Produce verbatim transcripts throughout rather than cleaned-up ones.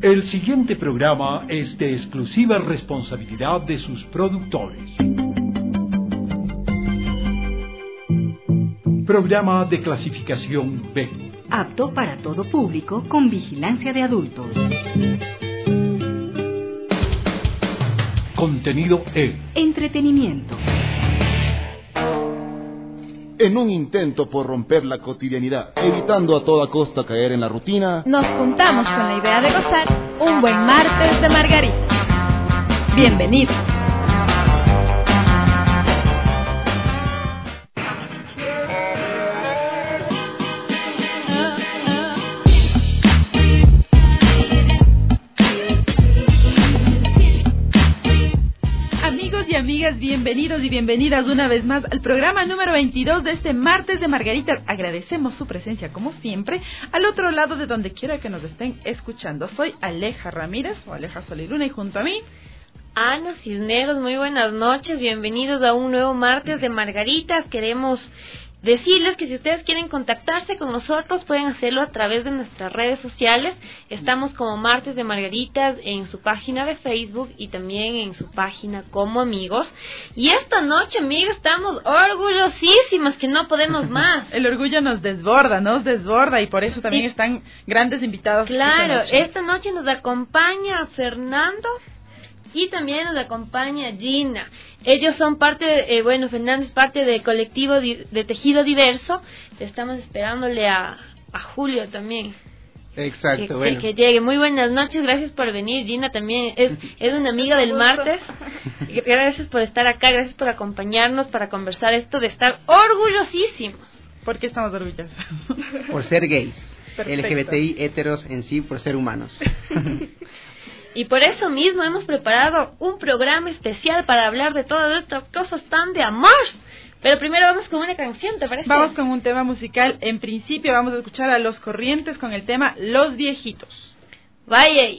El siguiente programa es de exclusiva responsabilidad de sus productores. Programa de clasificación B. Apto para todo público con vigilancia de adultos. Contenido E. Entretenimiento. En un intento por romper la cotidianidad, evitando a toda costa caer en la rutina, nos juntamos con la idea de gozar un buen martes de Margarita. Bienvenidos. Amigas, bienvenidos y bienvenidas una vez más al programa número veintidós de este martes de Margarita. Agradecemos su presencia como siempre al otro lado de donde quiera que nos estén escuchando. Soy Aleja Ramírez o Aleja Soliluna y junto a mí Ana Cisneros. Muy buenas noches, bienvenidos a un nuevo martes de Margaritas. Queremos decirles que si ustedes quieren contactarse con nosotros pueden hacerlo a través de nuestras redes sociales. Estamos como Martes de Margaritas en su página de Facebook y también en su página como amigos. Y esta noche, amigas, estamos orgullosísimas que no podemos más. El orgullo nos desborda, nos desborda y por eso también y, están grandes invitados. Claro, esta noche. esta noche nos acompaña Fernando. Y también nos acompaña Gina. Ellos son parte, eh, bueno, Fernando es parte del colectivo de, de Tejido Diverso. Estamos esperándole a, a Julio también. Exacto, que, bueno. Que, que llegue. Muy buenas noches, gracias por venir. Gina también es, es una amiga del martes. Gracias por estar acá, gracias por acompañarnos para conversar esto de estar orgullosísimos. ¿Por qué estamos orgullosos? Por ser gays. Perfecto. L G B T I, heteros en sí, por ser humanos. Y por eso mismo hemos preparado un programa especial para hablar de todas estas cosas tan de amor. Pero primero vamos con una canción, ¿te parece? Vamos con un tema musical. En principio vamos a escuchar a Los Corrientes con el tema Los Viejitos. Vaya ahí.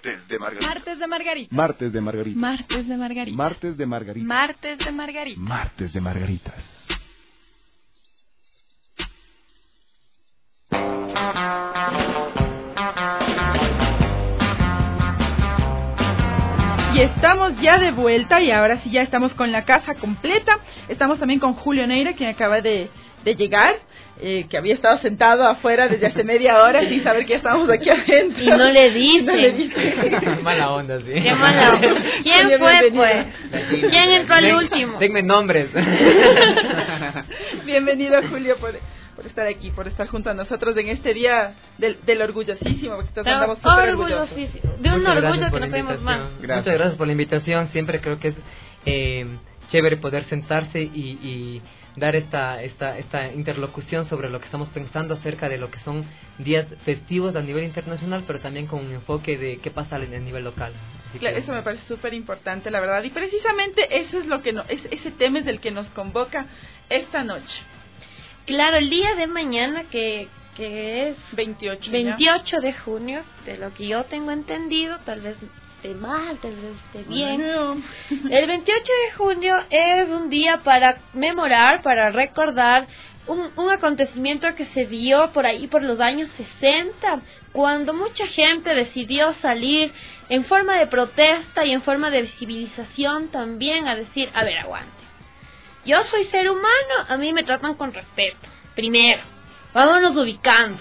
Martes de Margarita. Martes de Margarita. Martes de Margarita. Martes de Margarita. Martes de Margarita. Martes de Margarita. Martes de Margaritas. Y estamos ya de vuelta y ahora sí ya estamos con la casa completa. Estamos también con Julio Neira, quien acaba de, de llegar, eh, que había estado sentado afuera desde hace media hora sin saber que estábamos aquí adentro. Y no le dice. No le dice. Mala onda, sí. Qué mala onda. ¿Quién Oye, fue, bienvenido. pues? ¿Quién entró al Den- último? Denme nombres. Bienvenido, Julio, por, por estar aquí, por estar junto a nosotros en este día del, del orgullosísimo, porque todos andamos Estamos súper orgullosos. orgullosísimos. De un Muchas orgullo gracias que por no la podemos más. invitación. Gracias. Muchas gracias por la invitación. Siempre creo que es eh, chévere poder sentarse y, y dar esta, esta, esta interlocución sobre lo que estamos pensando acerca de lo que son días festivos a nivel internacional, pero también con un enfoque de qué pasa a nivel local. Así Claro, que- eso me parece súper importante, la verdad. Y precisamente eso es lo que no, es, ese tema es el que nos convoca esta noche. Claro, el día de mañana que, que es veintiocho. ¿ya? veintiocho de junio, de lo que yo tengo entendido, tal vez esté mal, tal vez esté bien. Bueno, El veintiocho de junio es un día para memorar, para recordar un, un acontecimiento que se dio por ahí por los años sesenta, cuando mucha gente decidió salir en forma de protesta y en forma de visibilización también a decir, a ver, aguante. Yo soy ser humano, a mí me tratan con respeto, primero. Vámonos ubicando.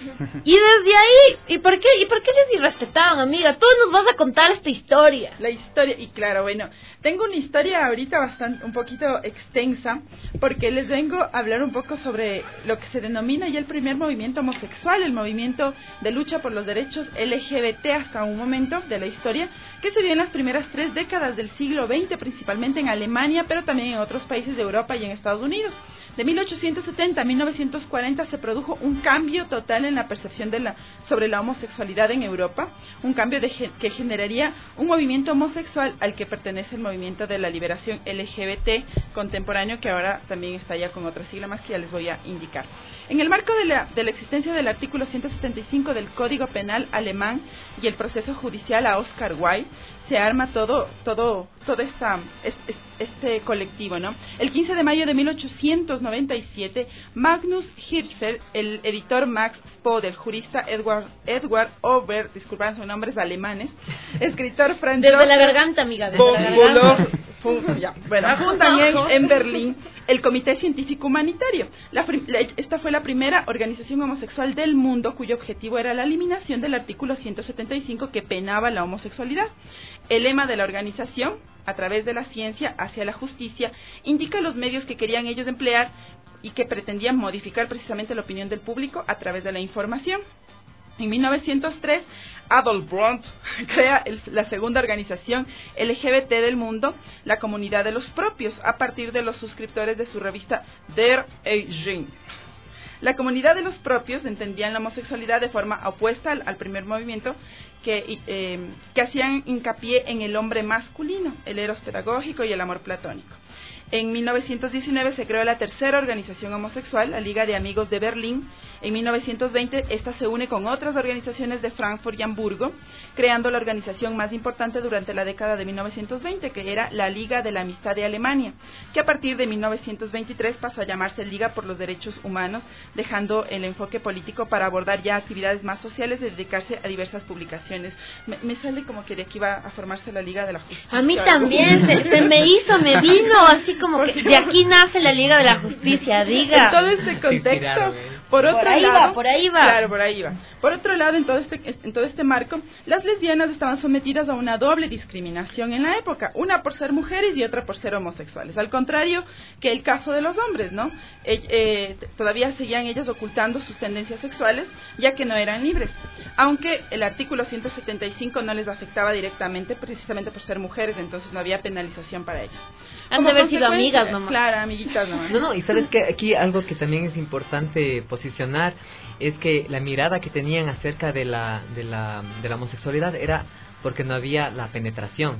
Y desde ahí, ¿y por qué, y por qué les irrespetaban, amiga? Tú nos vas a contar esta historia. la historia, y claro, bueno, tengo una historia ahorita bastante, un poquito extensa, porque les vengo a hablar un poco sobre lo que se denomina ya el primer movimiento homosexual, el movimiento de lucha por los derechos L G B T hasta un momento de la historia, que se dio en las primeras tres décadas del siglo veinte, principalmente en Alemania, pero también en otros países de Europa y en Estados Unidos. De mil ochocientos setenta a mil novecientos cuarenta se produjo un cambio total en la percepción de la, sobre la homosexualidad en Europa, un cambio de, que generaría un movimiento homosexual al que pertenece el movimiento de la liberación L G B T contemporáneo, que ahora también está ya con otra sigla más que ya les voy a indicar. En el marco de la, de la existencia del artículo ciento setenta y cinco del Código Penal alemán y el proceso judicial a Oscar Wilde, se arma todo todo todo esta este, este colectivo, ¿no? El quince de mayo de mil ochocientos noventa y siete, Magnus Hirschfeld, el editor Max Spode, el jurista Edward Edward Ober, disculpan son nombres alemanes, escritor francés Desde la garganta, amiga, desde la garganta. Ya, bueno, fundan en, en Berlín el Comité Científico Humanitario. La, la, esta fue la primera organización homosexual del mundo cuyo objetivo era la eliminación del artículo ciento setenta y cinco que penaba la homosexualidad. El lema de la organización, a través de la ciencia hacia la justicia, indica los medios que querían ellos emplear y que pretendían modificar precisamente la opinión del público a través de la información. En mil novecientos tres, Adolf Brand crea el, la segunda organización L G B T del mundo, la Comunidad de los Propios, a partir de los suscriptores de su revista Der Eigen. La Comunidad de los Propios entendían la homosexualidad de forma opuesta al, al primer movimiento, que, eh, que hacían hincapié en el hombre masculino, el eros pedagógico y el amor platónico. En mil novecientos diecinueve se creó la tercera organización homosexual, la Liga de Amigos de Berlín. En mil novecientos veinte esta se une con otras organizaciones de Frankfurt y Hamburgo, creando la organización más importante durante la década de mil novecientos veinte, que era la Liga de la Amistad de Alemania, que a partir de mil novecientos veintitrés pasó a llamarse Liga por los Derechos Humanos, dejando el enfoque político para abordar ya actividades más sociales y dedicarse a diversas publicaciones. Me, me sale como que de aquí va a formarse la Liga de la Justicia. A mí también, se, se me hizo, me vino así como que de aquí nace la Liga de la Justicia, diga. En todo este contexto, por otro Por ahí lado, va, por ahí va. Claro, por ahí va. Por otro lado, en todo este en todo este marco, las lesbianas estaban sometidas a una doble discriminación en la época, una por ser mujeres y otra por ser homosexuales. Al contrario que el caso de los hombres, ¿no? Eh, eh, todavía seguían ellas ocultando sus tendencias sexuales, ya que no eran libres. Aunque el artículo ciento setenta y cinco no les afectaba directamente, precisamente por ser mujeres, entonces no había penalización para ellas. Han de haber sido amigas nomás. Claro, amiguitas nomás. No, no, y sabes que aquí algo que también es importante posicionar es que la mirada que tenían acerca de la, de la, de la homosexualidad era porque no había la penetración.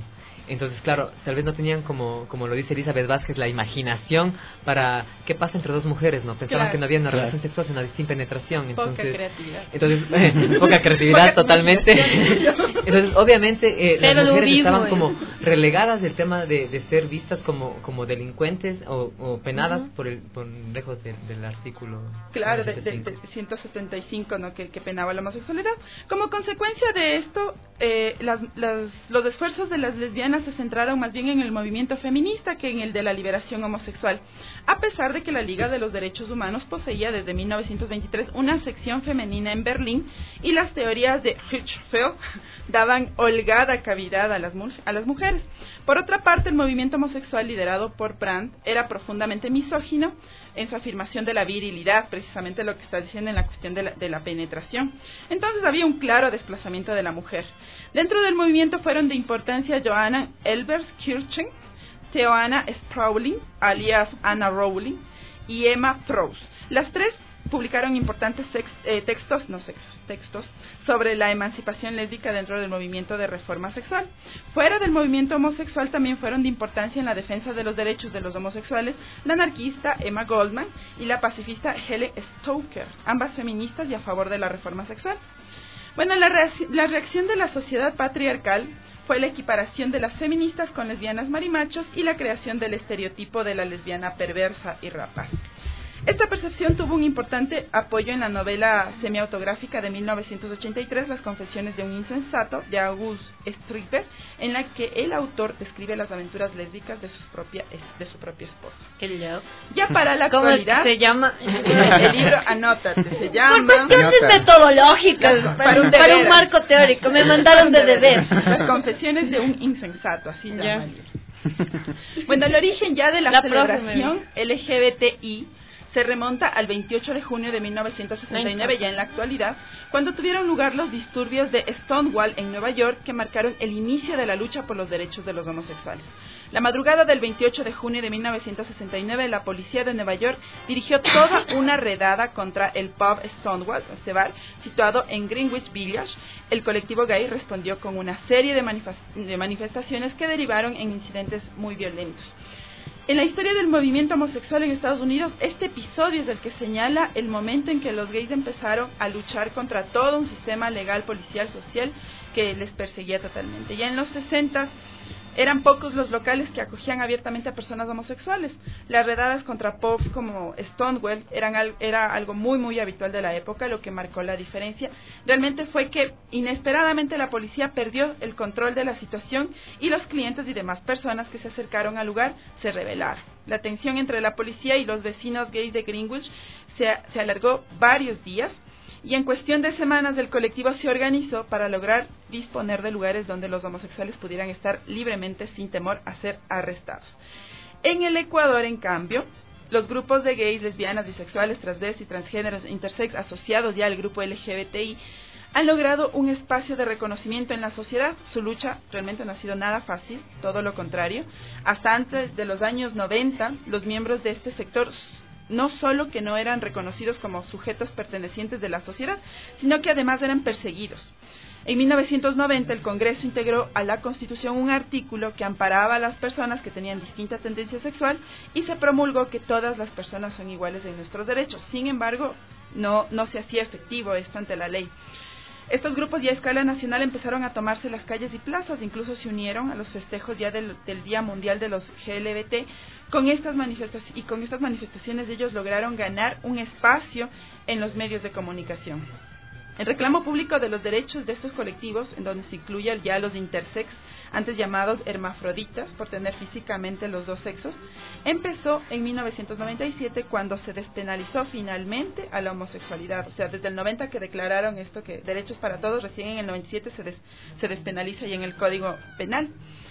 Entonces, claro, tal vez no tenían, como como lo dice Elizabeth Vázquez, la imaginación para qué pasa entre dos mujeres, ¿no? Pensaban Claro. que no había una Claro. relación sexual, sino sin penetración. Entonces, Poca creatividad. Entonces, eh, poca creatividad Poca totalmente. Entonces, obviamente, eh, las Pero mujeres ludismo, estaban eh. como relegadas del tema de, de ser vistas como, como delincuentes o, o penadas Ujú. por el por lejos de- del artículo Claro, de, de- ciento setenta y cinco. de ciento setenta y cinco, ¿no? que, que penaba la homosexualidad. Como consecuencia de esto, eh, las- las- los esfuerzos de las lesbianas se centraron más bien en el movimiento feminista que en el de la liberación homosexual, a pesar de que la Liga de los Derechos Humanos poseía desde mil novecientos veintitrés una sección femenina en Berlín y las teorías de Hirschfeld daban holgada cavidad a las, mu- a las mujeres. Por otra parte, el movimiento homosexual liderado por Brandt era profundamente misógino en su afirmación de la virilidad, precisamente lo que está diciendo en la cuestión de la, de la penetración. Entonces había un claro desplazamiento de la mujer. Dentro del movimiento fueron de importancia Johanna Elberskirchen, Theoana Sprauling, alias Anna Rowling, y Emma Frost. Las tres publicaron importantes sex, eh, textos, no sexos, textos sobre la emancipación lésbica dentro del movimiento de reforma sexual. Fuera del movimiento homosexual también fueron de importancia en la defensa de los derechos de los homosexuales la anarquista Emma Goldman y la pacifista Helen Stoker, ambas feministas y a favor de la reforma sexual. Bueno, la, reacc- la reacción de la sociedad patriarcal fue la equiparación de las feministas con lesbianas marimachos y la creación del estereotipo de la lesbiana perversa y rapaz. Esta percepción tuvo un importante apoyo en la novela semiautográfica de mil novecientos ochenta y tres, Las confesiones de un insensato, de August Strindberg, en la que el autor describe las aventuras lésbicas de, sus propia, de su propia esposa. Qué loco. Ya para la ¿Cómo actualidad, se llama? el libro, anótate, se Por llama... cuestiones Nota. metodológicas, para, Para un para deber. un marco teórico, me mandaron de deber. Las confesiones de un insensato, así Ya. llama el libro. Bueno, el origen ya de la, La profe celebración me L G B T I se remonta al veintiocho de junio de mil novecientos sesenta y nueve, ya en la actualidad, cuando tuvieron lugar los disturbios de Stonewall en Nueva York, que marcaron el inicio de la lucha por los derechos de los homosexuales. La madrugada del veintiocho de junio de mil novecientos sesenta y nueve, la policía de Nueva York dirigió toda una redada contra el pub Stonewall, ese bar, situado en Greenwich Village. El colectivo gay respondió con una serie de, manifest- de manifestaciones que derivaron en incidentes muy violentos. En la historia del movimiento homosexual en Estados Unidos, este episodio es el que señala el momento en que los gays empezaron a luchar contra todo un sistema legal, policial, social que les perseguía totalmente. Ya en los sesenta eran pocos los locales que acogían abiertamente a personas homosexuales. Las redadas contra pubs como Stonewall eran al, era algo muy muy habitual de la época. Lo que marcó la diferencia realmente fue que inesperadamente la policía perdió el control de la situación y los clientes y demás personas que se acercaron al lugar se rebelaron. La tensión entre la policía y los vecinos gays de Greenwich se, se alargó varios días, y en cuestión de semanas el colectivo se organizó para lograr disponer de lugares donde los homosexuales pudieran estar libremente sin temor a ser arrestados. En el Ecuador, en cambio, los grupos de gays, lesbianas, bisexuales, transvestis, transgéneros, intersex asociados ya al grupo L G B T I han logrado un espacio de reconocimiento en la sociedad. Su lucha realmente no ha sido nada fácil, todo lo contrario. Hasta antes de los años noventa, los miembros de este sector no solo que no eran reconocidos como sujetos pertenecientes de la sociedad, sino que además eran perseguidos. En mil novecientos noventa el Congreso integró a la Constitución un artículo que amparaba a las personas que tenían distinta tendencia sexual y se promulgó que todas las personas son iguales en nuestros derechos. Sin embargo, no, no se hacía efectivo esto ante la ley. Estos grupos ya a escala nacional empezaron a tomarse las calles y plazas, incluso se unieron a los festejos ya del, del Día Mundial de los G L B T. Con estas manifestaciones, y con estas manifestaciones ellos lograron ganar un espacio en los medios de comunicación. El reclamo público de los derechos de estos colectivos, en donde se incluyen ya los intersex, antes llamados hermafroditas, por tener físicamente los dos sexos, empezó en mil novecientos noventa y siete, cuando se despenalizó finalmente a la homosexualidad. O sea, desde el noventa que declararon esto, que derechos para todos, recién en el noventa y siete se, des, se despenaliza ya en el Código Penal,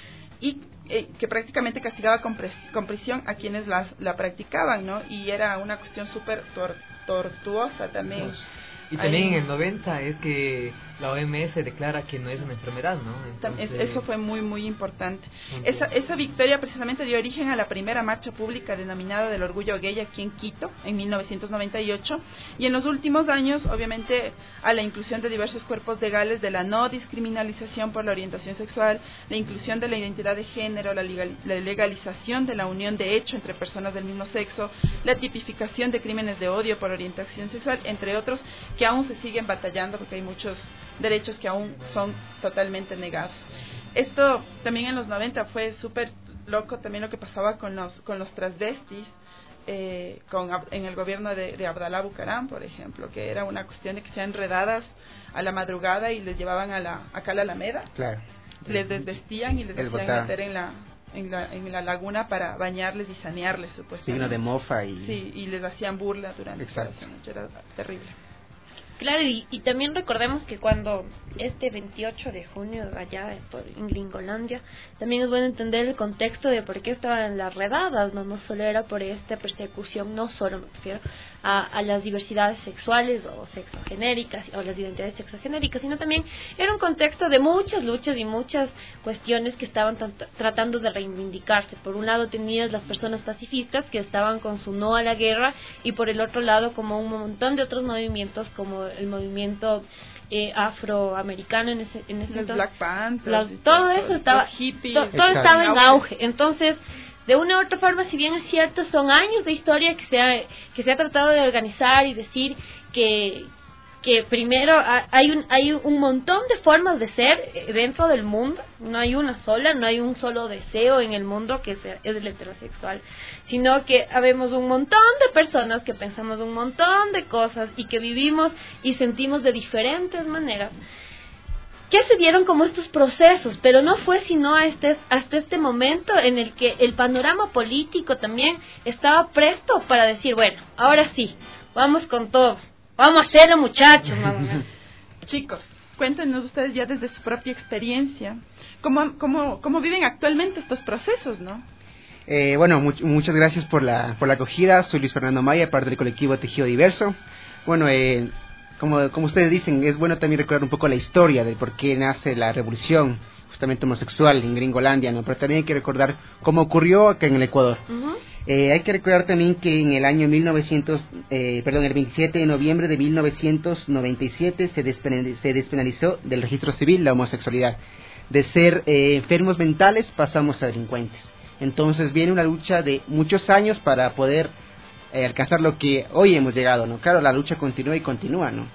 y eh, que prácticamente castigaba con, pres, con prisión a quienes las, la practicaban, ¿no? Y era una cuestión súper tor, tortuosa también. Y también en el noventa es que la O M S declara que no es una enfermedad, ¿no? Entonces, eso fue muy, muy importante. Esa, esa victoria precisamente dio origen a la primera marcha pública denominada del orgullo gay aquí en Quito, en mil novecientos noventa y ocho, y en los últimos años, obviamente, a la inclusión de diversos cuerpos legales de la no discriminalización por la orientación sexual, la inclusión de la identidad de género, la, legal, la legalización de la unión de hecho entre personas del mismo sexo, la tipificación de crímenes de odio por orientación sexual, entre otros, que aún se siguen batallando porque hay muchos derechos que aún son totalmente negados. Esto también en los noventa fue súper loco, también lo que pasaba con los con los transvestis, eh, con, en el gobierno de, de Abdalá Bucaram, por ejemplo, que era una cuestión de que sean enredadas a la madrugada y les llevaban a la acá a la Alameda, claro, les desvestían y les hacían meter en la En la, en la laguna para bañarles y sanearles, supuestamente. Signo de mofa y... Sí, y les hacían burla durante Exacto. esa noche, era terrible. Claro, y, y también recordemos que cuando este veintiocho de junio allá por, en Gringolandia, también es bueno entender el contexto de por qué estaban las redadas, no no solo era por esta persecución, no solo me refiero a, a las diversidades sexuales o sexogenéricas o las identidades sexogenéricas, sino también era un contexto de muchas luchas y muchas cuestiones que estaban t- tratando de reivindicarse. Por un lado tenías las personas pacifistas que estaban con su no a la guerra, y por el otro lado como un montón de otros movimientos como el movimiento eh, afroamericano en ese, en ese los entonces. Black Panthers, Los, todo eso estaba, hippies, to, todo Exacto. estaba en auge. Entonces, de una u otra forma, si bien es cierto, son años de historia que se ha, que se ha tratado de organizar y decir que que primero hay un hay un montón de formas de ser dentro del mundo, no hay una sola, no hay un solo deseo en el mundo que sea, es el heterosexual, sino que habemos un montón de personas que pensamos un montón de cosas y que vivimos y sentimos de diferentes maneras, que se dieron como estos procesos, pero no fue sino a este, hasta este momento en el que el panorama político también estaba presto para decir, bueno, ahora sí, vamos con todo. Vamos a hacerlo, muchachos. Chicos, cuéntenos ustedes ya desde su propia experiencia, ¿cómo, cómo, cómo viven actualmente estos procesos, no? Eh, bueno, much, muchas gracias por la, por la acogida. Soy Luis Fernando Maya, parte del colectivo Tejido Diverso. Bueno, eh, como, como ustedes dicen, es bueno también recordar un poco la historia de por qué nace la revolución justamente homosexual en Gringolandia, ¿no? Pero también hay que recordar cómo ocurrió acá en el Ecuador. Uh-huh. Eh, hay que recordar también que en el año mil novecientos, eh, perdón, el veintisiete de noviembre de mil novecientos noventa y siete se, despenal, se despenalizó del registro civil la homosexualidad. De ser eh, enfermos mentales pasamos a delincuentes. Entonces viene una lucha de muchos años para poder eh, alcanzar lo que hoy hemos llegado, ¿no? Claro, la lucha continúa y continúa, ¿no?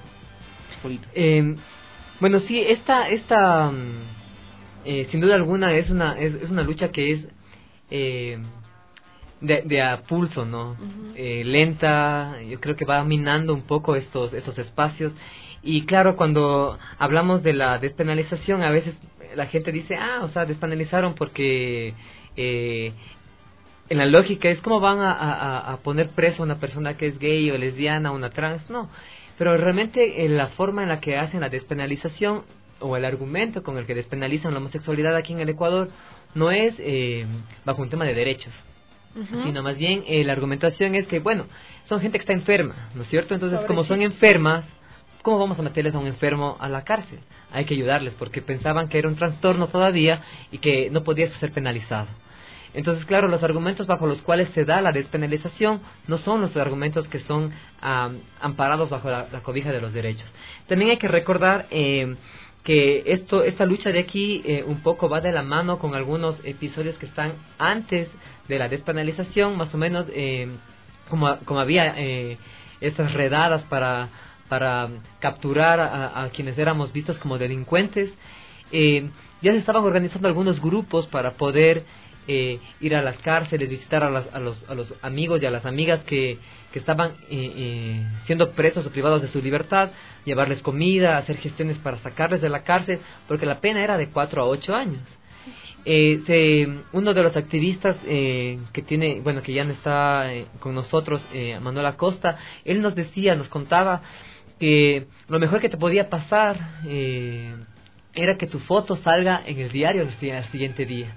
Eh, bueno, sí, esta, esta eh, sin duda alguna es una, es, es una lucha que es... Eh, De, de a pulso, ¿no? Uh-huh. Eh, lenta, yo creo que va minando un poco estos estos espacios. Y claro, cuando hablamos de la despenalización, a veces la gente dice, ah, o sea, despenalizaron porque eh, en la lógica es como van a, a, a poner preso a una persona que es gay o lesbiana o una trans, no. Pero realmente eh, la forma en la que hacen la despenalización o el argumento con el que despenalizan la homosexualidad aquí en el Ecuador no es eh, bajo un tema de derechos. Uh-huh. Sino más bien eh, la argumentación es que, bueno, son gente que está enferma, ¿no es cierto? Entonces, Pobrecito. Como son enfermas, ¿cómo vamos a meterles a un enfermo a la cárcel? Hay que ayudarles porque pensaban que era un trastorno todavía y que no podía ser penalizado. Entonces, claro, los argumentos bajo los cuales se da la despenalización no son los argumentos que son um, amparados bajo la, la cobija de los derechos. También hay que recordar eh, que esto, esta lucha de aquí eh, un poco va de la mano con algunos episodios que están antes de la despenalización, más o menos eh, como, como había eh, estas redadas para, para capturar a, a quienes éramos vistos como delincuentes, eh, ya se estaban organizando algunos grupos para poder eh, ir a las cárceles, visitar a, las, a, los, a los amigos y a las amigas que, que estaban eh, eh, siendo presos o privados de su libertad, llevarles comida, hacer gestiones para sacarles de la cárcel, porque la pena era de cuatro a ocho años. Eh, se, uno de los activistas eh, que tiene, bueno, que ya no está eh, con nosotros, eh, Manuel Acosta, él nos decía, nos contaba que lo mejor que te podía pasar eh, era que tu foto salga en el diario al siguiente día,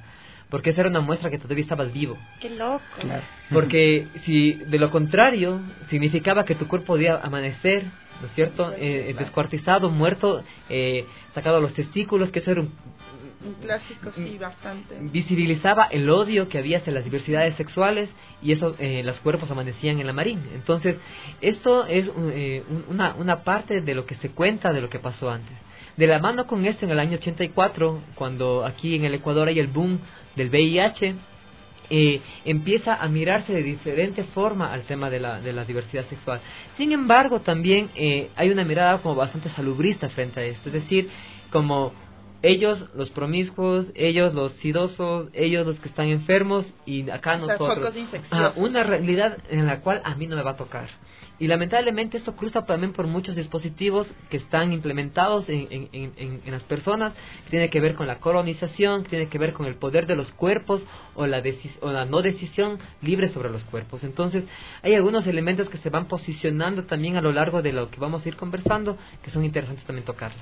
porque esa era una muestra que todavía estabas vivo. Qué loco. Claro. Porque si de lo contrario significaba que tu cuerpo podía amanecer, ¿no es cierto? Eh, descuartizado, muerto, eh, sacado los testículos, que eso era un, un clásico, sí, bastante. Visibilizaba el odio que había hacia las diversidades sexuales y eso, eh, los cuerpos amanecían en la marín. Entonces, esto es eh, una, una parte de lo que se cuenta de lo que pasó antes. De la mano con esto, en el año ochenta y cuatro, cuando aquí en el Ecuador hay el boom del V I H, Eh, empieza a mirarse de diferente forma al tema de la, de la diversidad sexual. Sin embargo, también eh, hay una mirada como bastante salubrista frente a esto, es decir, como ellos los promiscuos, ellos los sidosos, ellos los que están enfermos y acá nosotros. Ah, una realidad en la cual a mí no me va a tocar. Y lamentablemente esto cruza también por muchos dispositivos que están implementados en, en, en, en las personas, que tiene que ver con la colonización, que tiene que ver con el poder de los cuerpos o la, decis- o la no decisión libre sobre los cuerpos. Entonces hay algunos elementos que se van posicionando también a lo largo de lo que vamos a ir conversando, que son interesantes también tocarlas.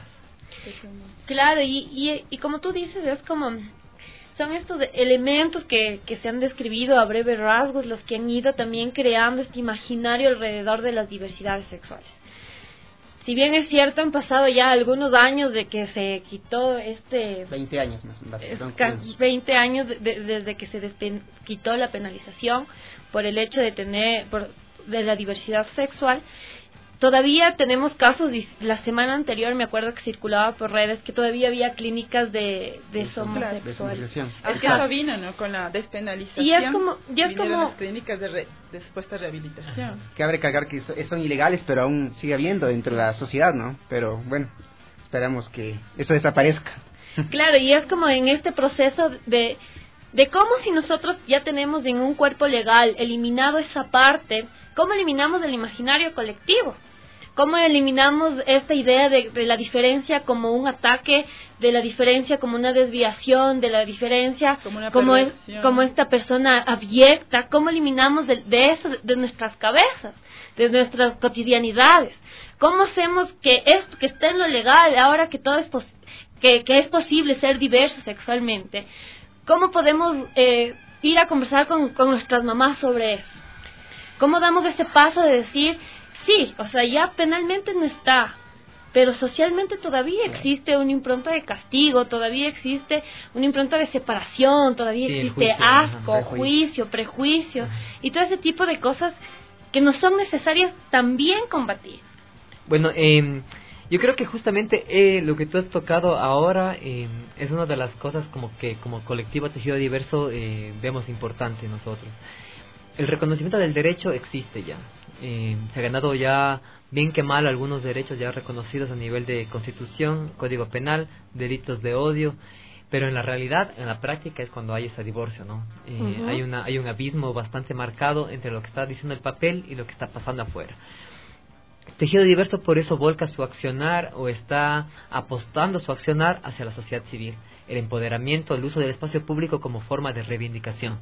Claro, y, y, y como tú dices, es como... son estos elementos que, que se han describido a breves rasgos los que han ido también creando este imaginario alrededor de las diversidades sexuales. Si bien es cierto, han pasado ya algunos años de que se quitó este... veinte años más. veinte años de, de, desde que se despen, quitó la penalización por el hecho de tener... Por, de la diversidad sexual. Todavía tenemos casos, la semana anterior me acuerdo que circulaba por redes que todavía había clínicas de, de homosexuales. Es que eso vino, ¿no? Con la despenalización. Y es como, ya es como las clínicas de, re, de supuesta rehabilitación. Cabe recalcar que son ilegales, pero aún sigue habiendo dentro de la sociedad, ¿no? Pero bueno, esperamos que eso desaparezca. Claro, y es como en este proceso de, de cómo si nosotros ya tenemos en un cuerpo legal eliminado esa parte, ¿cómo eliminamos el imaginario colectivo? ¿Cómo eliminamos esta idea de, de la diferencia como un ataque, de la diferencia como una desviación, de la diferencia como, como, es, como esta persona abyecta? ¿Cómo eliminamos de, de eso de, de nuestras cabezas, de nuestras cotidianidades? ¿Cómo hacemos que esto que está en lo legal, ahora que todo es pos, que, que es posible ser diverso sexualmente, cómo podemos eh, ir a conversar con, con nuestras mamás sobre eso? ¿Cómo damos ese paso de decir, sí, o sea, ya penalmente no está, pero socialmente todavía existe una impronta de castigo, todavía existe una impronta de separación, todavía sí, existe juicio, asco, ajá, juicio, prejuicio, ajá, y todo ese tipo de cosas que nos son necesarias también combatir? Bueno, eh, yo creo que justamente eh, lo que tú has tocado ahora eh, es una de las cosas como que como colectivo tejido diverso eh, vemos importante nosotros. El reconocimiento del derecho existe ya. Eh, se ha ganado ya, bien que mal, algunos derechos ya reconocidos a nivel de Constitución, Código Penal, delitos de odio, pero en la realidad, en la práctica, es cuando hay ese divorcio, ¿no? Eh, uh-huh. Hay una, hay un abismo bastante marcado entre lo que está diciendo el papel y lo que está pasando afuera. Tejido Diverso por eso volca su accionar o está apostando su accionar hacia la sociedad civil, el empoderamiento, el uso del espacio público como forma de reivindicación.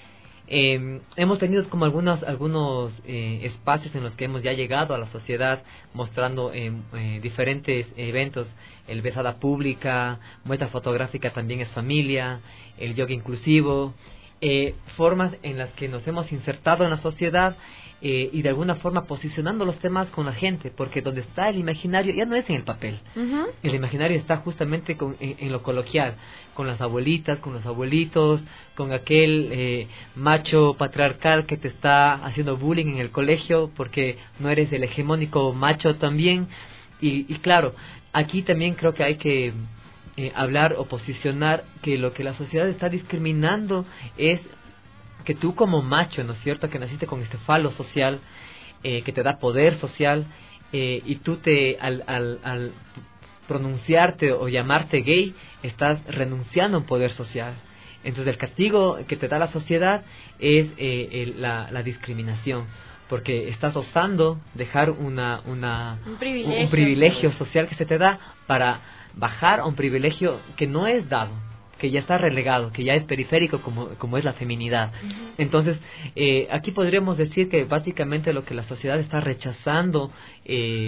Eh, hemos tenido como algunos algunos eh, espacios en los que hemos ya llegado a la sociedad mostrando eh, eh, diferentes eventos, el Besada Pública, muestra fotográfica también es familia, el yoga inclusivo, eh, formas en las que nos hemos insertado en la sociedad eh, y de alguna forma posicionando los temas con la gente, porque donde está el imaginario ya no es en el papel, uh-huh. El imaginario está justamente con, en, en lo coloquial, con las abuelitas, con los abuelitos, con aquel eh, macho patriarcal que te está haciendo bullying en el colegio porque no eres el hegemónico macho también, y, y claro, aquí también creo que hay que eh, hablar o posicionar que lo que la sociedad está discriminando es que tú como macho, ¿no es cierto?, que naciste con este falo social, eh, que te da poder social, eh, y tú te, al, al, al pronunciarte o llamarte gay, estás renunciando a un poder social. Entonces el castigo que te da la sociedad es eh, el, la, la discriminación, porque estás osando dejar una, una, un, privilegio. un privilegio social que se te da para bajar a un privilegio que no es dado, que ya está relegado, que ya es periférico como, como es la feminidad. Uh-huh. Entonces, eh, aquí podríamos decir que básicamente lo que la sociedad está rechazando eh,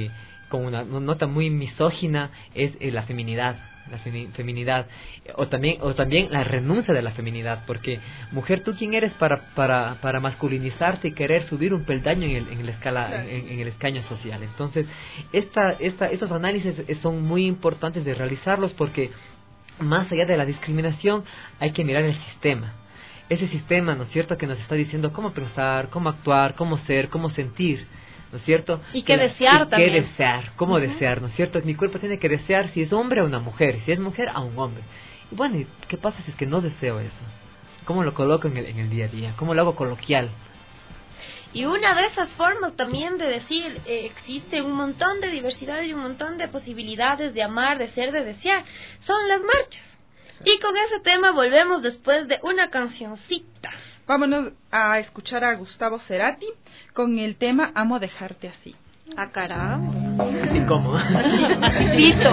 con una nota muy misógina es eh, la feminidad. La femi- feminidad o también o también la renuncia de la feminidad, porque mujer, ¿tú quién eres para para para masculinizarte y querer subir un peldaño en el en el escala claro. en, en el escaño social? Entonces esta esta estos análisis son muy importantes de realizarlos, porque más allá de la discriminación hay que mirar el sistema, ese sistema, ¿no es cierto?, que nos está diciendo cómo pensar, cómo actuar, cómo ser, cómo sentir, ¿no es cierto? Y qué desear y también. qué desear, cómo uh-huh. desear, ¿no es cierto? Mi cuerpo tiene que desear si es hombre a una mujer, y si es mujer a un hombre. Y bueno, ¿y qué pasa si es que no deseo eso? ¿Cómo lo coloco en el, en el día a día? ¿Cómo lo hago coloquial? Y una de esas formas también de decir, eh, existe un montón de diversidad y un montón de posibilidades de amar, de ser, de desear, son las marchas. Sí. Y con ese tema volvemos después de una cancioncita. Vámonos a escuchar a Gustavo Cerati con el tema Amo dejarte así. Ah, caramba. ¿Y cómo? Listo.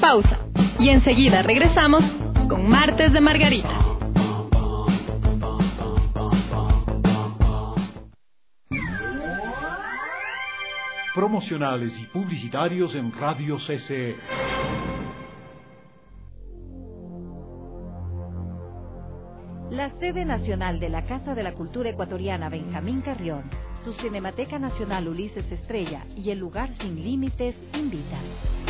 pausa y enseguida regresamos con Martes de Margarita. Promocionales y publicitarios en Radio C C E. La sede nacional de la Casa de la Cultura Ecuatoriana Benjamín Carrión, su Cinemateca Nacional Ulises Estrella y el Lugar Sin Límites invitan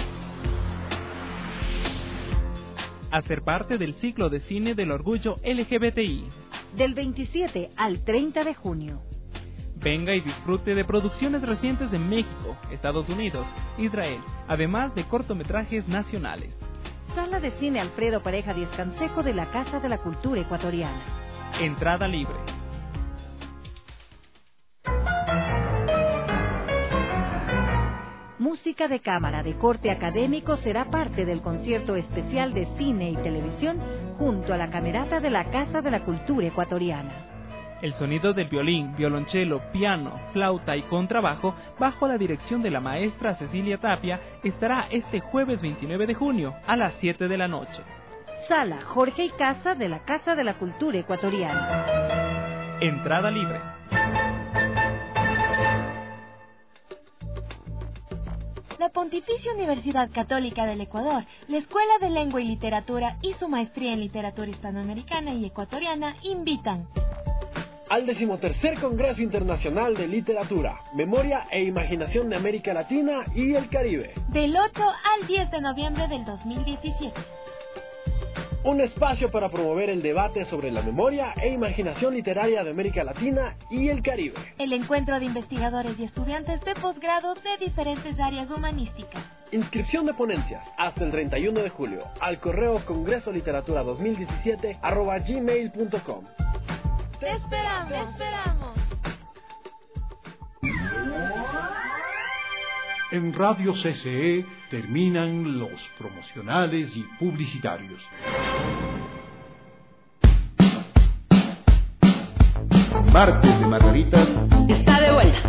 a ser parte del ciclo de cine del orgullo L G B T I. Del veintisiete al treinta de junio. Venga y disfrute de producciones recientes de México, Estados Unidos, Israel, además de cortometrajes nacionales. Sala de Cine Alfredo Pareja Díez Canseco de la Casa de la Cultura Ecuatoriana. Entrada libre. Música de cámara de corte académico será parte del concierto especial de cine y televisión junto a la Camerata de la Casa de la Cultura Ecuatoriana. El sonido del violín, violonchelo, piano, flauta y contrabajo, bajo la dirección de la maestra Cecilia Tapia, estará este jueves veintinueve de junio a las siete de la noche. Sala Jorge y Casa de la Casa de la Cultura Ecuatoriana. Entrada libre. La Pontificia Universidad Católica del Ecuador, la Escuela de Lengua y Literatura y su maestría en Literatura Hispanoamericana y Ecuatoriana invitan al decimotercer Congreso Internacional de Literatura, Memoria e Imaginación de América Latina y el Caribe. Del ocho al diez de noviembre del dos mil diecisiete. Un espacio para promover el debate sobre la memoria e imaginación literaria de América Latina y el Caribe. El encuentro de investigadores y estudiantes de posgrado de diferentes áreas humanísticas. Inscripción de ponencias hasta el treinta y uno de julio al correo congreso literatura dos mil diecisiete arroba gmail punto com. ¡Te esperamos! ¡Te esperamos! En Radio C C E terminan los promocionales y publicitarios. Martes de Margaritas está de vuelta.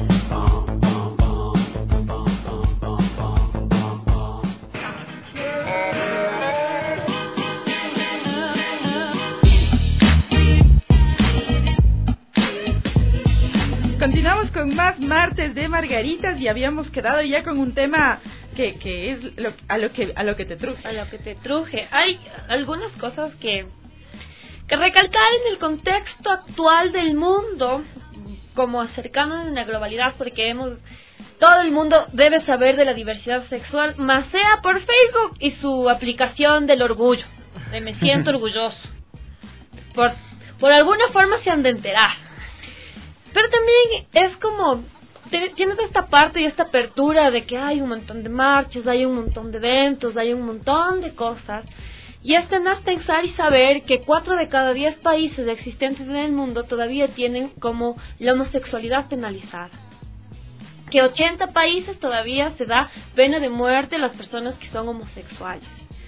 Continuamos con más Martes de Margaritas y habíamos quedado ya con un tema que, que es lo, a lo que a lo que te truje. A lo que te truje. Hay algunas cosas que, que recalcar en el contexto actual del mundo, como acercándonos a la globalidad, porque hemos, todo el mundo debe saber de la diversidad sexual, más sea por Facebook y su aplicación del orgullo, de me siento orgulloso. Por, por alguna forma se han de enterar. Pero también es como, tienes esta parte y esta apertura de que hay un montón de marchas, hay un montón de eventos, hay un montón de cosas. Y es tenaz pensar y saber que cuatro de cada diez países existentes en el mundo todavía tienen como la homosexualidad penalizada. Que ochenta países todavía se da pena de muerte a las personas que son homosexuales.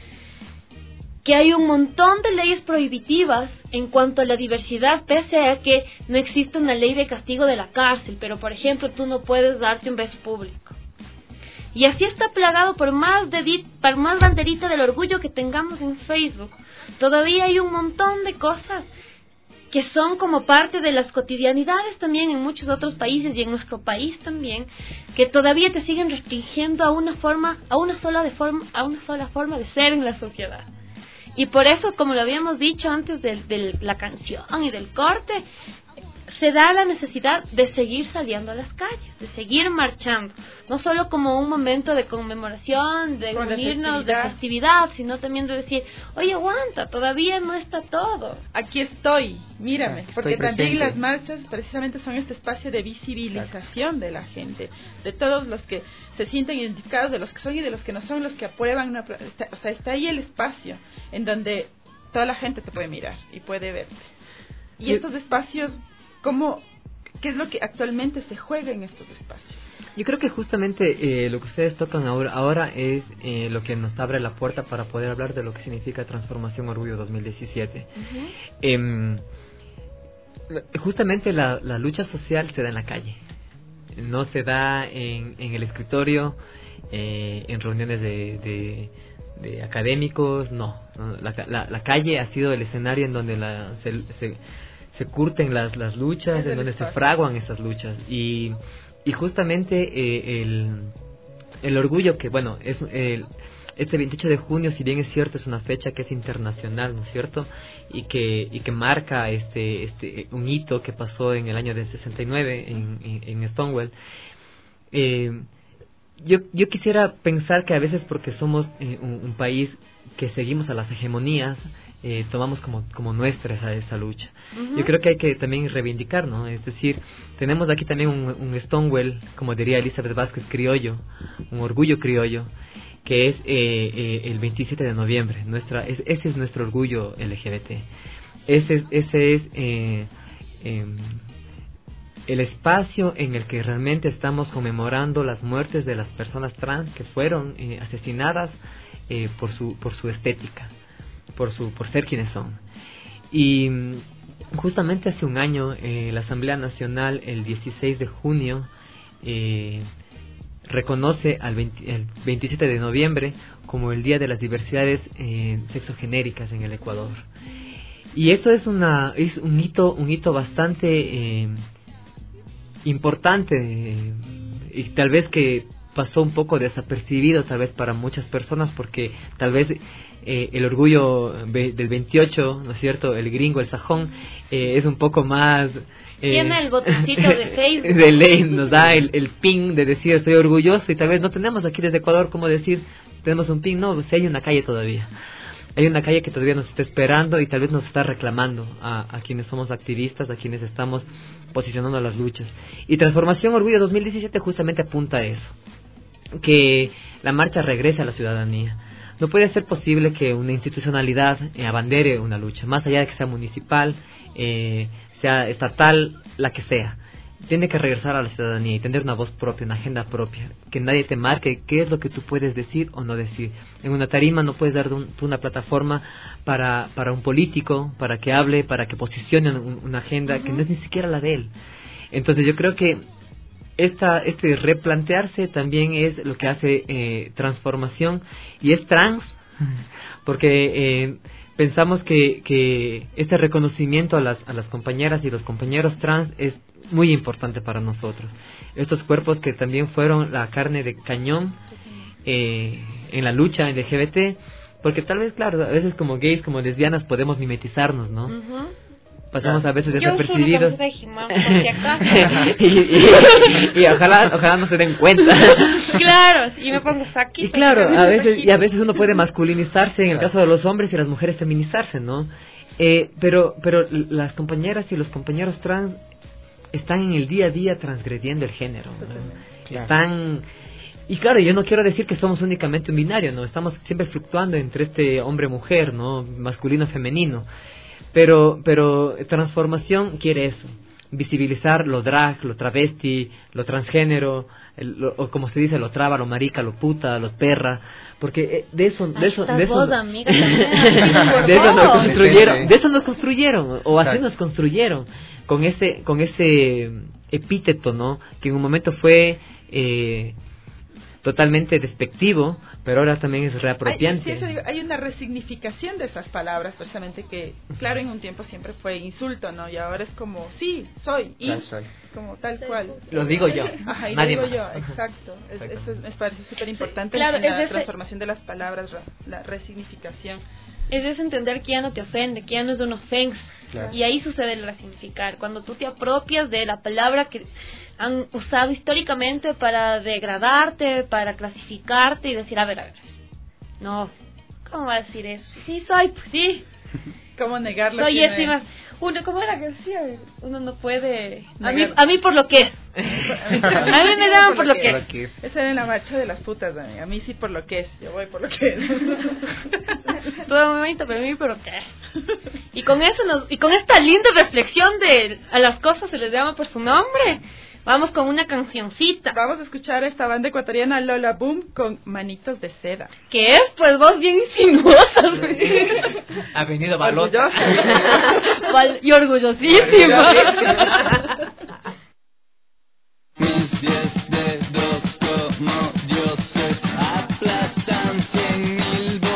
Que hay un montón de leyes prohibitivas en cuanto a la diversidad, pese a que no existe una ley de castigo de la cárcel, pero por ejemplo tú no puedes darte un beso público. Y así está plagado por más, dedit, por más banderita del orgullo que tengamos en Facebook. Todavía hay un montón de cosas que son como parte de las cotidianidades también en muchos otros países y en nuestro país también, que todavía te siguen restringiendo a una forma, a una sola de forma, a una sola forma de ser en la sociedad. Y por eso, como lo habíamos dicho antes de, de la canción y del corte, se da la necesidad de seguir saliendo a las calles, de seguir marchando, no solo como un momento de conmemoración, de Con unirnos, festividad. de festividad, sino también de decir, oye, aguanta, todavía no está todo. Aquí estoy, mírame, Estoy porque también presente. las marchas precisamente son este espacio de visibilización de la gente, de todos los que se sienten identificados, de los que son y de los que no son, los que aprueban una, está, o sea, está ahí el espacio en donde toda la gente te puede mirar y puede verte. Y Yo- estos espacios, ¿cómo, qué es lo que actualmente se juega en estos espacios? Yo creo que justamente eh, lo que ustedes tocan ahora, ahora es eh, lo que nos abre la puerta para poder hablar de lo que significa Transformación Orgullo dos mil diecisiete. Uh-huh. Em, justamente la, la lucha social se da en la calle, no se da en, en el escritorio, eh, en reuniones de, de, de académicos, no. no la, la, la calle ha sido el escenario en donde la, se, se, se curten las, las luchas, en donde se fraguan esas luchas. Y, y justamente eh, el, el orgullo que, bueno, es el... Este veintiocho de junio, si bien es cierto, es una fecha que es internacional, ¿no es cierto? Y que y que marca este este un hito que pasó en el año de sesenta y nueve en, en, en Stonewall. Eh, yo yo quisiera pensar que a veces porque somos eh, un, un país que seguimos a las hegemonías, eh, tomamos como como nuestra esa, esa lucha. Uh-huh. Yo creo que hay que también reivindicar, ¿no? Es decir, tenemos aquí también un, un Stonewall, como diría Elizabeth Vázquez, criollo, un orgullo criollo, que es eh, eh, el veintisiete de noviembre. Nuestra, es, ese es nuestro orgullo L G B T. Ese, ese es eh, eh, el espacio en el que realmente estamos conmemorando las muertes de las personas trans que fueron eh, asesinadas eh, por su por su estética, por su por ser quienes son. Y justamente hace un año eh, la Asamblea Nacional, el dieciséis de junio, eh, reconoce al veinte, el veintisiete de noviembre como el Día de las Diversidades eh, Sexogenéricas en el Ecuador. Y eso es una es un hito un hito bastante eh, importante eh, y tal vez que pasó un poco desapercibido tal vez para muchas personas, porque tal vez eh, el orgullo del veintiocho, ¿no es cierto?, el gringo, el sajón, eh, es un poco más... Eh, Tiene el botoncito de Facebook. De ley, nos da el, el pin de decir estoy orgulloso, y tal vez no tenemos aquí desde Ecuador como decir tenemos un pin, no, si hay una calle todavía. Hay una calle que todavía nos está esperando y tal vez nos está reclamando a, a quienes somos activistas, a quienes estamos posicionando las luchas. Y Transformación Orgullo dos mil diecisiete justamente apunta a eso, que la marcha regrese a la ciudadanía. No puede ser posible que una institucionalidad eh, abandere una lucha, más allá de que sea municipal, eh, sea estatal, la que sea. Tiene que regresar a la ciudadanía y tener una voz propia, una agenda propia, que nadie te marque qué es lo que tú puedes decir o no decir. En una tarima no puedes dar un, una plataforma para, para un político, para que hable, para que posicione un, una agenda uh-huh. que no es ni siquiera la de él. Entonces yo creo que esta este replantearse también es lo que hace eh, Transformación, y es trans, porque eh, pensamos que, que este reconocimiento a las, a las compañeras y los compañeros trans es muy importante para nosotros. Estos cuerpos que también fueron la carne de cañón eh, en la lucha L G B T, porque tal vez, claro, a veces como gays, como lesbianas podemos mimetizarnos, ¿no? Uh-huh. Pasamos a veces desapercibidos. y, y, y ojalá ojalá no se den cuenta. Claro, y me pongo saquito. Y claro, a veces y a veces uno puede masculinizarse en el caso de los hombres y las mujeres feminizarse, ¿no? Eh, pero pero las compañeras y los compañeros trans están en el día a día transgrediendo el género, ¿no? Claro. Están y claro, yo no quiero decir que somos únicamente un binario, ¿no? Estamos siempre fluctuando entre este hombre-mujer, ¿no? Masculino-femenino. Pero, pero Transformación quiere eso, visibilizar lo drag, lo travesti, lo transgénero, el, lo, o como se dice, lo traba, lo marica, lo puta, lo perra, porque de eso, de eso, de eso, vos, amiga, de eso nos construyeron, de eso nos construyeron, o así nos construyeron, con ese, con ese epíteto, ¿no? Que en un momento fue eh, totalmente despectivo, pero ahora también es reapropiante. Hay, sí, digo, hay una resignificación de esas palabras, precisamente, que claro, en un tiempo siempre fue insulto, ¿no? Y ahora es como, sí, soy, y soy. Como tal cual. Lo digo yo. Ajá, y Nadie lo digo más. yo, exacto. Es, eso me parece súper importante, claro, en la ese... transformación de las palabras, la resignificación. Es de entender que ya no te ofende, que ya no es una ofensa. Claro. Y ahí sucede el resignificar, cuando tú te apropias de la palabra que han usado históricamente para degradarte, para clasificarte y decir, a ver, a ver, no, ¿cómo va a decir eso? Sí, soy, pues sí. ¿Cómo negarlo? Soy eso y más. Uno, ¿cómo era que decía? Uno no puede... A mí, a mí por lo que es. A mí me daban por lo que es. que es. Esa era la marcha de las putas, Dani. A mí sí por lo que es. Yo voy por lo que es. Todo muy bonito, pero a mí por lo que es. Y con eso nos, y con esta linda reflexión de a las cosas se les llama por su nombre, vamos con una cancioncita. Vamos a escuchar a esta banda ecuatoriana Lola Boom con Manitos de Seda. ¿Qué es? Pues vos bien insinuosa. Ha venido Balota. Val- y orgullosísima. Mis diez dedos como dioses aplastan cien mil voces.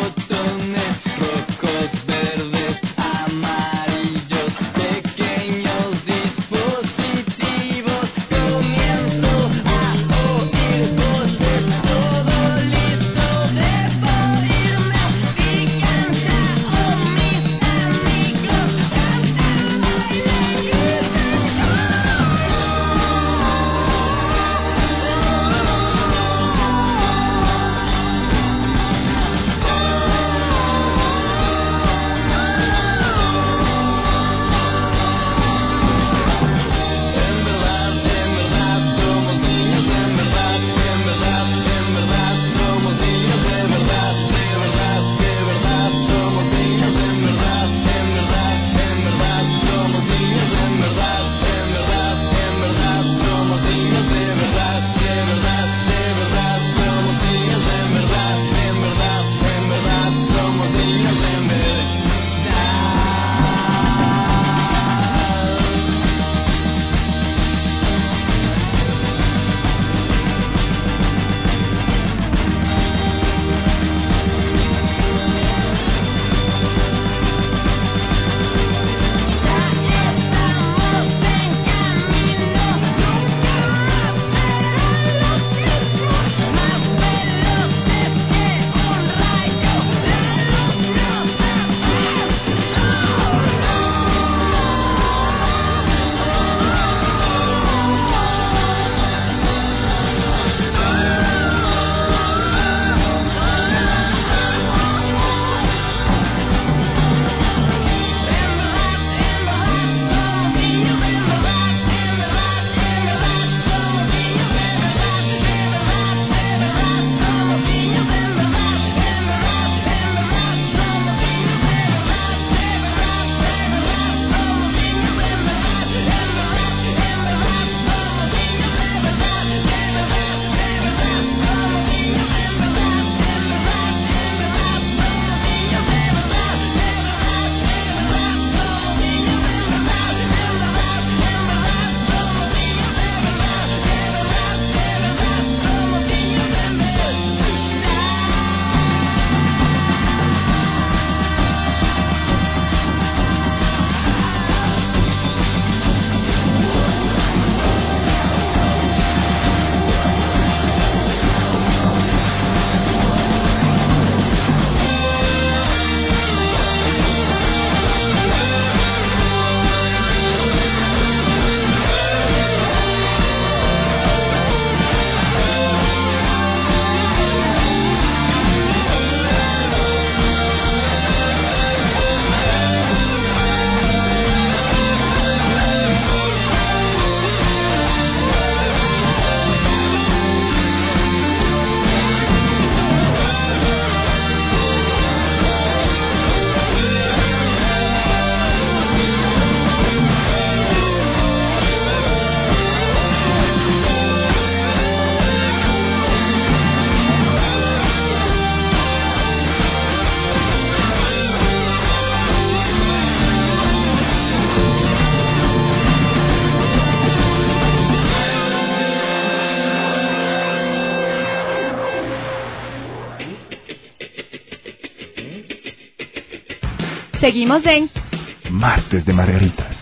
Seguimos en Martes de Margaritas.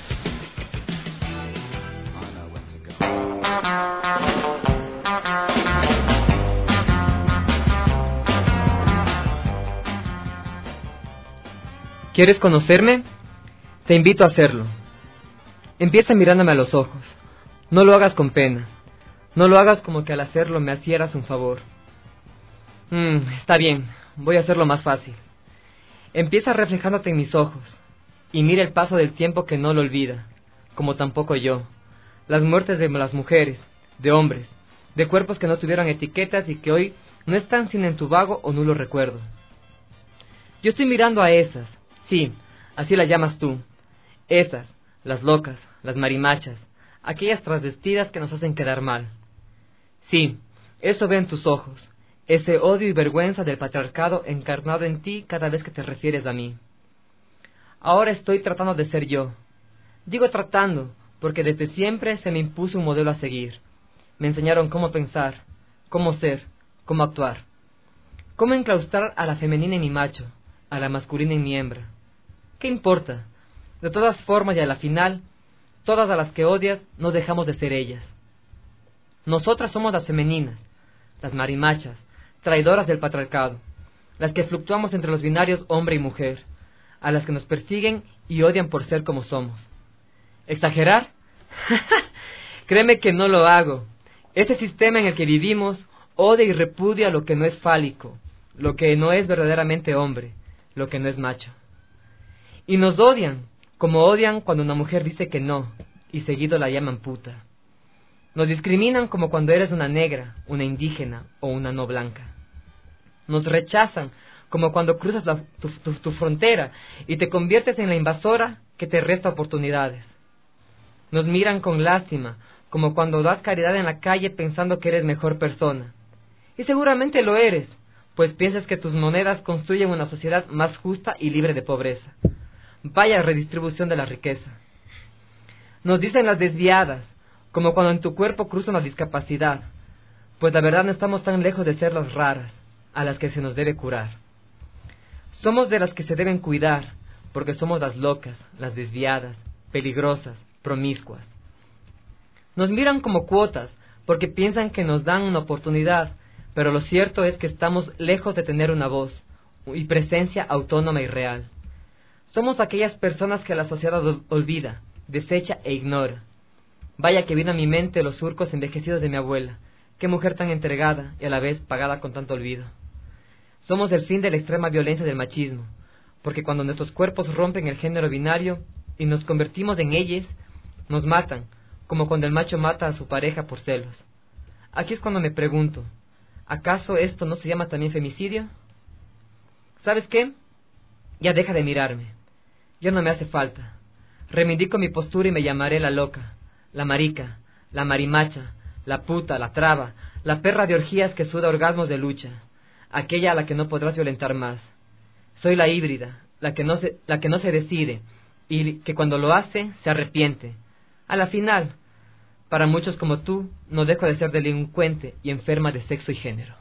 ¿Quieres conocerme? Te invito a hacerlo. Empieza mirándome a los ojos. No lo hagas con pena. No lo hagas como que al hacerlo me hicieras un favor. Mm, está bien, voy a hacerlo más fácil. Empieza reflejándote en mis ojos y mira el paso del tiempo que no lo olvida, como tampoco yo. Las muertes de las mujeres, de hombres, de cuerpos que no tuvieron etiquetas y que hoy no están sin en tu vago o nulo recuerdo. Yo estoy mirando a esas, sí, así las llamas tú, esas, las locas, las marimachas, aquellas transvestidas que nos hacen quedar mal. Sí, eso veo en tus ojos, ese odio y vergüenza del patriarcado encarnado en ti cada vez que te refieres a mí. Ahora estoy tratando de ser yo. Digo tratando, porque desde siempre se me impuso un modelo a seguir. Me enseñaron cómo pensar, cómo ser, cómo actuar. Cómo enclaustrar a la femenina en mi macho, a la masculina en mi hembra. ¿Qué importa? De todas formas y a la final, todas a las que odias no dejamos de ser ellas. Nosotras somos las femeninas, las marimachas, traidoras del patriarcado, las que fluctuamos entre los binarios hombre y mujer, a las que nos persiguen y odian por ser como somos. ¿Exagerar? Créeme que no lo hago. Este sistema en el que vivimos odia y repudia lo que no es fálico, lo que no es verdaderamente hombre, lo que no es macho. Y nos odian, como odian cuando una mujer dice que no, y seguido la llaman puta. Nos discriminan como cuando eres una negra, una indígena o una no blanca. Nos rechazan como cuando cruzas la, tu, tu, tu frontera y te conviertes en la invasora que te resta oportunidades. Nos miran con lástima, como cuando das caridad en la calle pensando que eres mejor persona. Y seguramente lo eres, pues piensas que tus monedas construyen una sociedad más justa y libre de pobreza. Vaya redistribución de la riqueza. Nos dicen las desviadas, como cuando en tu cuerpo cruza una discapacidad, pues la verdad no estamos tan lejos de ser las raras, a las que se nos debe curar. Somos de las que se deben cuidar, porque somos las locas, las desviadas, peligrosas, promiscuas. Nos miran como cuotas, porque piensan que nos dan una oportunidad, pero lo cierto es que estamos lejos de tener una voz y presencia autónoma y real. Somos aquellas personas que la sociedad olvida, desecha e ignora. Vaya que vino a mi mente los surcos envejecidos de mi abuela. Qué mujer tan entregada y a la vez pagada con tanto olvido. Somos el fin de la extrema violencia del machismo, porque cuando nuestros cuerpos rompen el género binario y nos convertimos en ellas, nos matan, como cuando el macho mata a su pareja por celos. Aquí es cuando me pregunto, ¿acaso esto no se llama también femicidio? ¿Sabes qué? Ya deja de mirarme. Ya no me hace falta. Reivindico mi postura y me llamaré la loca, la marica, la marimacha, la puta, la traba, la perra de orgías que suda orgasmos de lucha, aquella a la que no podrás violentar más. Soy la híbrida, la que no se, la que no se decide, y que cuando lo hace, se arrepiente. A la final, para muchos como tú, no dejo de ser delincuente y enferma de sexo y género.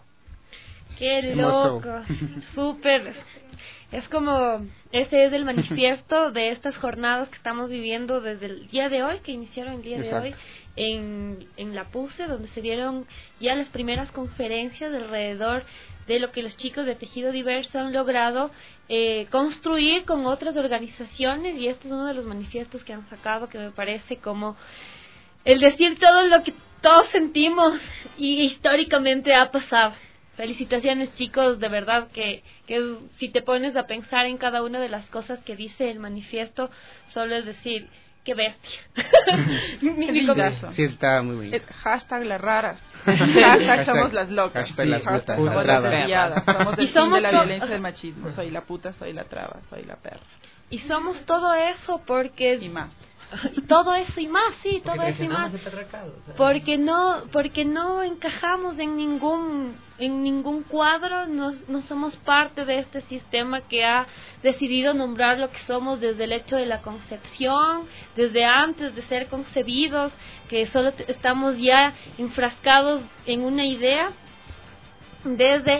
¡Qué loco! Súper. Es como, ese es el manifiesto de estas jornadas que estamos viviendo desde el día de hoy, que iniciaron el día Exacto. de hoy, en, en la PUCE, donde se dieron ya las primeras conferencias alrededor de lo que los chicos de Tejido Diverso han logrado eh, construir con otras organizaciones, y este es uno de los manifiestos que han sacado, que me parece como el decir todo lo que todos sentimos y históricamente ha pasado. Felicitaciones, chicos, de verdad que, que si te pones a pensar en cada una de las cosas que dice el manifiesto, solo es decir, qué bestia. mi, mi corazón. Sí, está muy bonito. Es hashtag las raras, hashtag somos las locas, hashtag sí, la puta, hashtag la somos las desviadas, somos del y somos fin de la to- violencia del machismo, soy la puta, soy la traba, soy la perra. Y somos todo eso porque... Y más. Y todo eso y más, sí, todo eso y más. Porque no, porque no encajamos en ningún, en ningún cuadro, no, no somos parte de este sistema que ha decidido nombrar lo que somos desde el hecho de la concepción, desde antes de ser concebidos, que solo t- estamos ya enfrascados en una idea, desde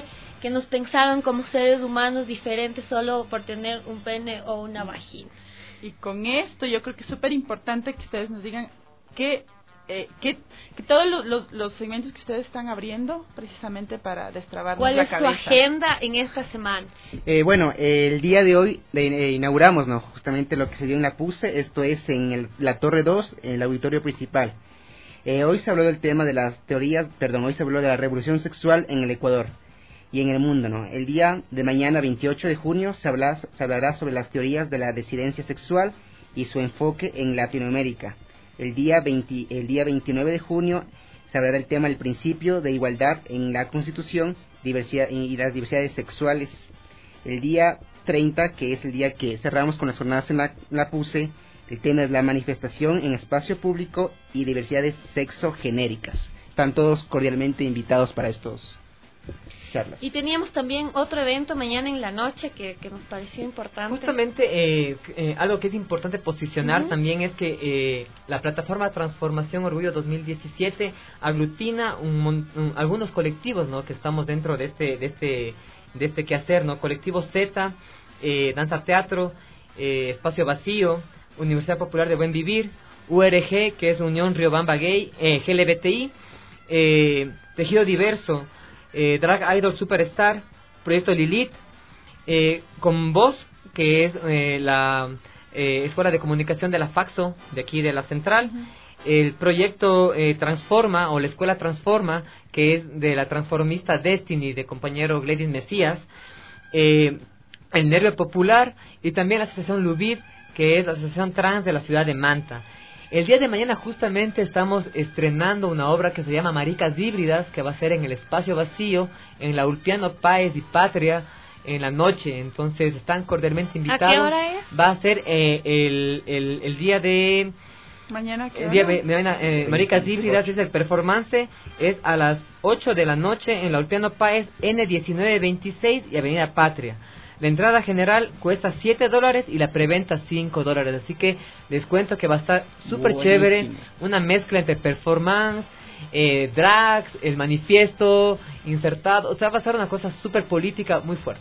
que nos pensaron como seres humanos diferentes solo por tener un pene o una vagina. Y con esto yo creo que es súper importante que ustedes nos digan que, eh, que, que todos los, los, los segmentos que ustedes están abriendo precisamente para destrabar ¿Cuál la es cabeza. su agenda en esta semana? Eh, bueno, eh, el día de hoy eh, inauguramos, ¿no? Justamente lo que se dio en la P U C E, esto es en el, la Torre dos, en el auditorio principal. Eh, hoy se habló del tema de las teorías, perdón, hoy se habló de la revolución sexual en el Ecuador y en el mundo, ¿no? El día de mañana, veintiocho de junio, se, habla, se hablará sobre las teorías de la disidencia sexual y su enfoque en Latinoamérica. El día, veinte, el día veintinueve de junio se hablará del tema del principio de igualdad en la Constitución diversidad, y las diversidades sexuales. El día treinta, que es el día que cerramos con las jornadas en la, la P U C E, el tema es la manifestación en espacio público y diversidades sexogenéricas. Están todos cordialmente invitados para estos charlas. Y teníamos también otro evento mañana en la noche que, que nos pareció importante. Justamente eh, eh, algo que es importante posicionar uh-huh. también es que eh, la plataforma Transformación Orgullo dos mil diecisiete aglutina un, un, algunos colectivos, ¿no? Que estamos dentro de este de este de este quehacer, ¿no? Colectivo Z, eh, Danza Teatro, eh, Espacio Vacío, Universidad Popular de Buen Vivir, U R G, que es Unión Riobamba Gay, eh, G L B T I, eh, Tejido Diverso, eh, Drag Idol Superstar, Proyecto Lilith, eh, Con Voz, que es eh, la eh, Escuela de Comunicación de la Faxo, de aquí de la Central, uh-huh. el Proyecto eh, Transforma, o la Escuela Transforma, que es de la transformista Destiny, de compañero Gladys Mesías, eh, el Nervio Popular, y también la Asociación Lubid, que es la Asociación Trans de la ciudad de Manta. El día de mañana justamente estamos estrenando una obra que se llama Maricas Híbridas, que va a ser en el Espacio Vacío, en la Ulpiano Páez y Patria, en la noche. Entonces están cordialmente invitados. ¿A qué hora es? Va a ser eh, el, el, el día de... Mañana, ¿qué el día de mañana, eh, Maricas Híbridas, es el performance, es a las ocho de la noche en la Ulpiano Páez, N diecinueve veintiséis y Avenida Patria. La entrada general cuesta siete dólares y la preventa cinco dólares. Así que les cuento que va a estar súper chévere. Una mezcla entre performance, eh, drags, el manifiesto insertado. O sea, va a ser una cosa súper política muy fuerte.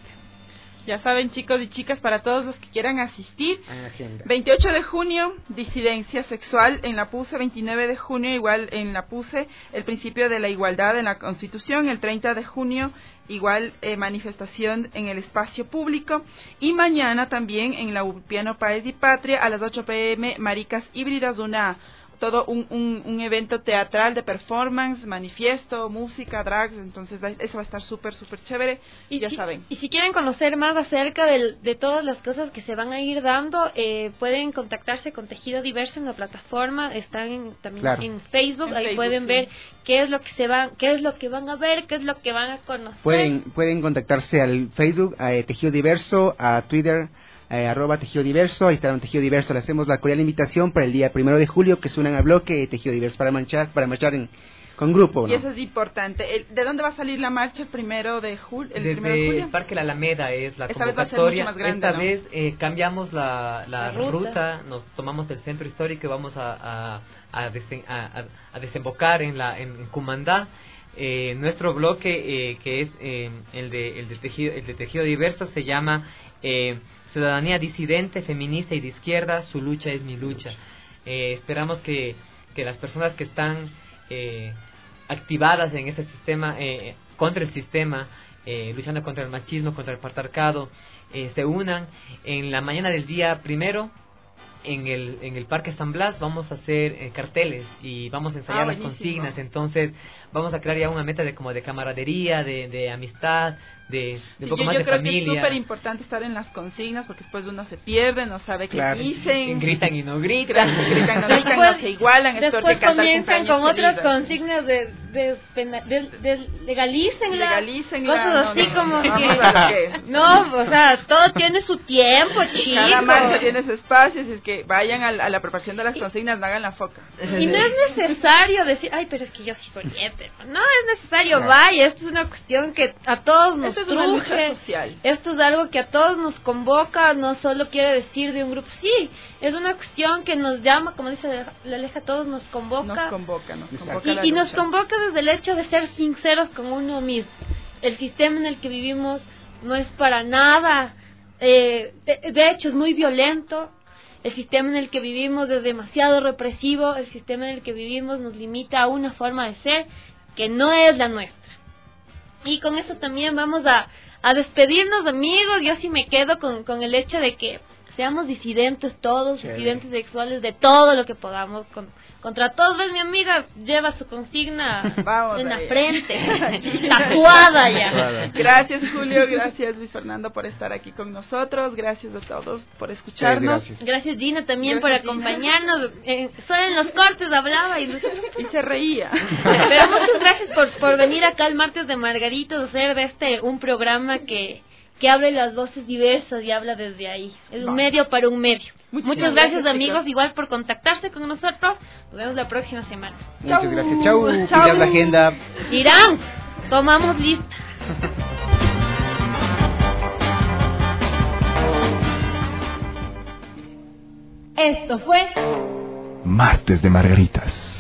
Ya saben, chicos y chicas, para todos los que quieran asistir, veintiocho de junio, disidencia sexual en la P U C E, veintinueve de junio, igual en la P U C E, el principio de la igualdad en la Constitución, el treinta de junio, igual eh, manifestación en el espacio público, y mañana también en la Ulpiano Páez y Patria, a las ocho pm, Maricas Híbridas, una... todo un, un, un evento teatral de performance, manifiesto, música, drags, entonces eso va a estar súper, súper chévere, y ya si, saben. Y si quieren conocer más acerca de, de todas las cosas que se van a ir dando, eh, pueden contactarse con Tejido Diverso en la plataforma, están en, también claro. en Facebook, en ahí Facebook, pueden sí. ver qué es lo que se van, qué es lo que van a ver, qué es lo que van a conocer. Pueden, pueden contactarse al Facebook, a eh, Tejido Diverso, a Twitter, Eh, arroba Tejido Diverso, ahí está un Tejido Diverso. Le hacemos la cordial invitación para el día primero de julio que se unan al bloque Tejido Diverso para marchar, para marchar en, con grupo, ¿no? Y eso es importante. El, ¿De dónde va a salir la marcha el primero de julio? El Desde primero de julio? el Parque La Alameda es la Esta convocatoria. Vez va a ser mucho más grande, Esta ¿no? vez eh, cambiamos la, la, la ruta. ruta, nos tomamos el centro histórico y vamos a, a, a, desen, a, a desembocar en, la, en, en Cumandá. Eh, nuestro bloque, eh, que es eh, el, de, el, de tejido, el de Tejido Diverso, se llama eh, Ciudadanía Disidente, Feminista y de Izquierda, su lucha es mi lucha. Eh, esperamos que, que las personas que están eh, activadas en este sistema, eh, contra el sistema, eh, luchando contra el machismo, contra el patriarcado, eh, se unan. En la mañana del día primero, en el en el Parque San Blas vamos a hacer eh, carteles y vamos a ensayar ah, las consignas. Entonces vamos a crear ya una meta de como de camaradería, de, de amistad, de, de un poco yo, más yo de creo familia. Que es súper importante estar en las consignas porque después uno se pierde, no sabe qué claro. dicen, gritan y no gritan, gritan no gritan, no se igualan. Después comienzan con otras consignas de de, pena, de, de legalícenla, legalícenla, cosas no, así no, como no, que no, no, o sea, todo tiene su tiempo, chicos. Cada marcha tiene su espacio, así es que vayan a la, a la preparación de las consignas, no hagan la foca. Y no es necesario decir, ay, pero es que yo sí soy hétero. No es necesario, no. Vaya, esto es una cuestión que a todos nos Esto es truje. una lucha social. Esto es algo que a todos nos convoca, no solo quiere decir de un grupo, sí, es una cuestión que nos llama, como dice la Aleja, a todos nos convoca. Nos convoca, nos convoca y, la y lucha. nos convoca desde el hecho de ser sinceros con uno mismo. el sistema en el que vivimos no es para nada, eh, de, de hecho es muy violento. El sistema en el que vivimos es demasiado represivo. El sistema en el que vivimos nos limita a una forma de ser que no es la nuestra. Y con eso también vamos a, a despedirnos, amigos. Yo sí me quedo con, con el hecho de que seamos disidentes todos, sí, disidentes sexuales de todo lo que podamos, con, contra todos. ¿Ves? Mi amiga lleva su consigna Vamos en la frente, tatuada ya. Gracias, Julio, gracias Luis Fernando por estar aquí con nosotros, gracias a todos por escucharnos. Sí, gracias. gracias Gina también gracias, por acompañarnos. Eh, solo en los cortes hablaba y, y se reía. Pero muchas gracias por, por venir acá el martes de Margaritos, hacer de este un programa que que abre las voces diversas y habla desde ahí. Es un Va. medio para un medio. Muchas, Muchas gracias, gracias amigos, chicos. Igual por contactarse con nosotros. Nos vemos la próxima semana. Muchas Chau. gracias. Chau. Chau. la agenda. Irán, tomamos lista. Esto fue Martes de Margaritas.